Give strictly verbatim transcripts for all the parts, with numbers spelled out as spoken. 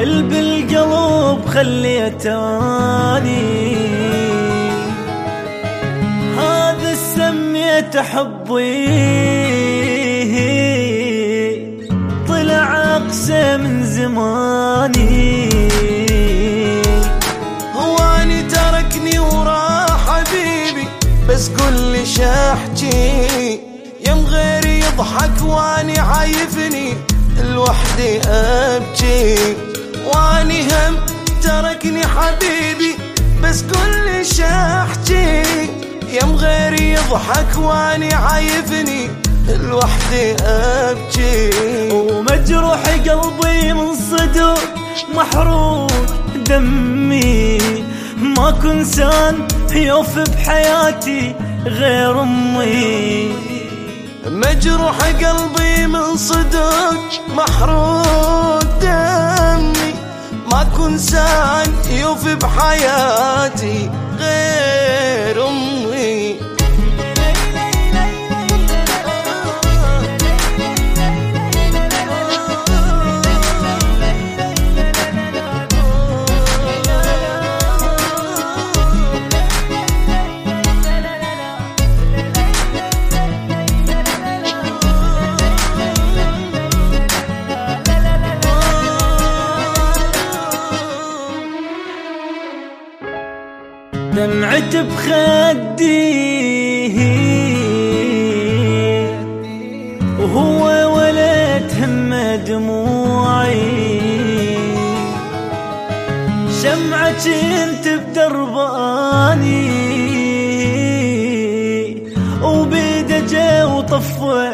كل بالقلب خليتاني، هذا سميت حبي طلع أقسى من زماني. هواني تركني وراح حبيبي، بس قل لي شاحكي يم غيري يضحك واني عايفني لوحدي ابكي. واني هم تركني حبيبي، بس قل لي شاحكي يم غيري يضحك واني عايفني لوحدي ابكي. ومجروح قلبي من صدق محروق دمي، ماكو انسان يوفي بحياتي غير امي. مجروح قلبي من صدق محروق دمي، ماكو انسان يوفي بحياتي غير امي. دمعت بخدي وهو ولد هم دموعي، شمعة كنت بدرباني وبيده جا وطفى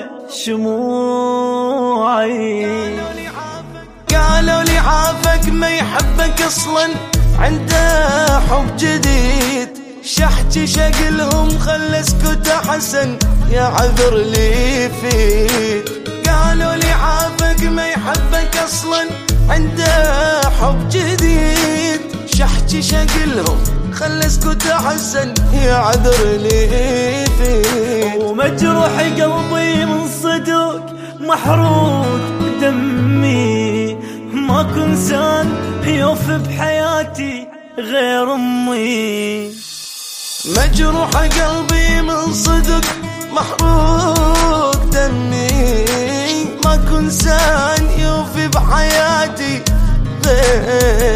شموعي. قالوا لي عافك ما يحبك اصلا عنده حب جديد، شحكي شقلهم خلى اسكت حسن يا عذر لي فيك. قالوا لي عافك ما يحبك اصلا عنده حب جديد، شحكي شقلهم خلى اسكت حسن يا عذر لي فيك. ومجروح قلبي من صدق محروق دمي، ماكو انسان يوفي بحياتي غير امي. مجروح قلبي من صدق محروق دمي، ماكو انسان يوفي بحياتي غير